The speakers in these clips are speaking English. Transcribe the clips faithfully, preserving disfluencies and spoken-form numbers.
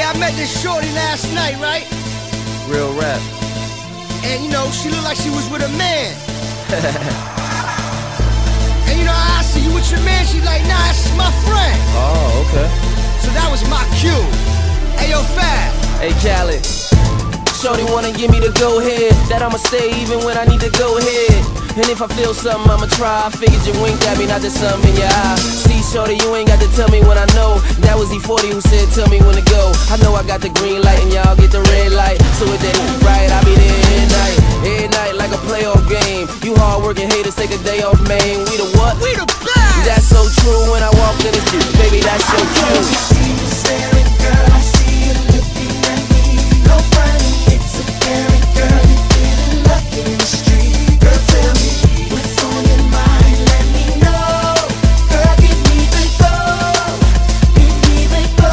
I met this shorty last night, right? Real rap. And you know, she looked like she was with a man. And you know, I asked her, you with your man? She's like, nah, that's my friend. Oh, okay. So that was my cue. Hey, yo, Fab. Hey, Khaled. Shorty wanna give me the go-ahead, that I'ma stay even when I need to go ahead. And if I feel something, I'ma try. I figured you winked at me, not just something in your eye. See, shorty, you ain't got to tell me when I know. That was E forty who said, tell me when to go. I know I got the green light and y'all get the red light. So with that right, I'll be there every night. Every night like a playoff game. You hard-working haters take a day off, man. We the what? We the best. That's so true when I walk in this street. Baby, that's so true. See you staring, girl, I see you looking at me. No funny, it's apparent, girl, you're feeling lucky in the street. Girl, tell me what's on your mind, let me know. Girl, give me the go, give me the go,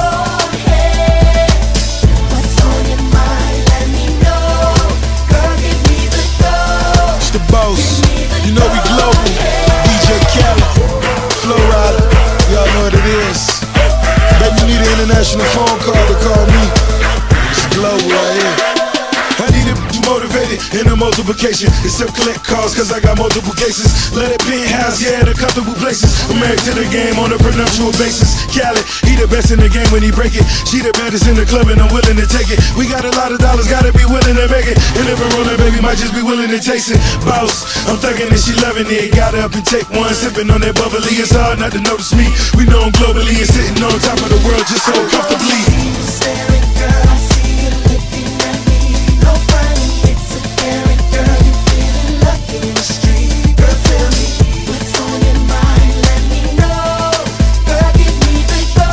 hey. What's on your mind, let me know. Girl, give me the go. It's the boss, you know we global. D J Khaled, Flow Rider, y'all know what it is. Bet you need an international phone call to call me. It's global right here. I need it motivated in a multiplication. Except collect calls cause I got multiple cases. Let it penthouse, yeah, the comfortable places. I'm married to the game on a prenuptial basis. Khaled, he the best in the game when he break it. She the baddest in the club and I'm willing to take it. We got a lot of dollars, gotta be willing to make it. And if a roller baby might just be willing to taste it. Boss, I'm thugging and she loving it. Got up and take one, sipping on that bubbly. It's hard not to notice me. We know I'm globally and sitting on top of the world just so comfortably. Staring, girl, I see you looking at me. No funny, it's apparent, girl, you're feeling lucky in the street. Girl, tell me what's on your mind, let me know. Girl, give me the go,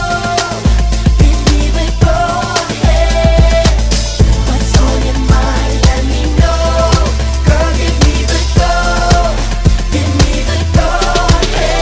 give me the go, hey. What's on your mind, let me know. Girl, give me the go, give me the go, hey.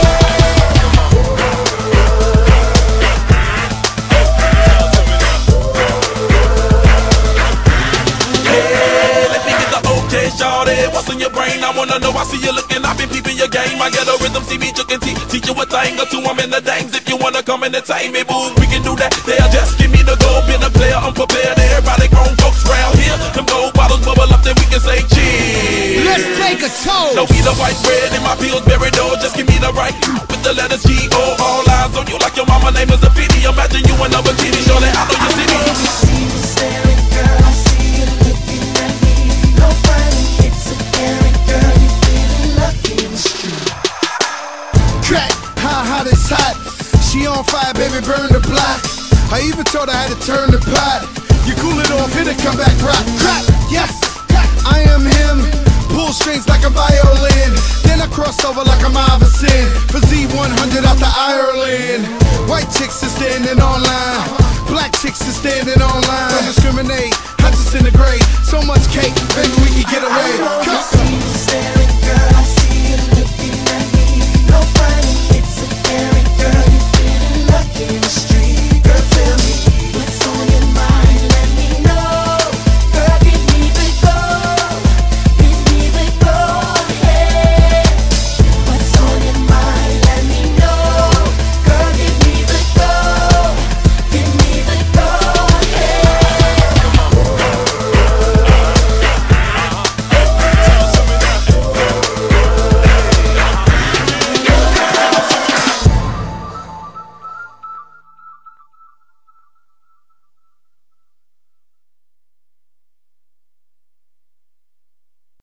Shawty, what's in your brain? I wanna know, I see you looking, I've been peeping your game. I get a rhythm, see me juking, teach, teach you a thing or two, I'm in the dames. If you wanna come entertain me, boo, we can do that. They'll just give me the go, been a player, unprepared. Everybody grown folks round here. Them gold bottles bubble up, then we can say cheers. Let's take a toast. No, be the white bread in my Pillsbury door. Just give me the right with the letters G O. All eyes on you like your mama name is a Fiddy. Imagine you and another kitty, surely I know your city. See you staring, girl, I see you looking at me. No funny, it's apparent, girl, you're feeling lucky in the street. Crack, hot, hot is hot. She on fire, baby, burn the block. I even told her I had to turn the pot. You cool it off, hit it, come back, rock, crack, yes. I am him, pull strings like a violin. Then I cross over like I'm Iverson. For Z one hundred out to Ireland. White chicks is standing online.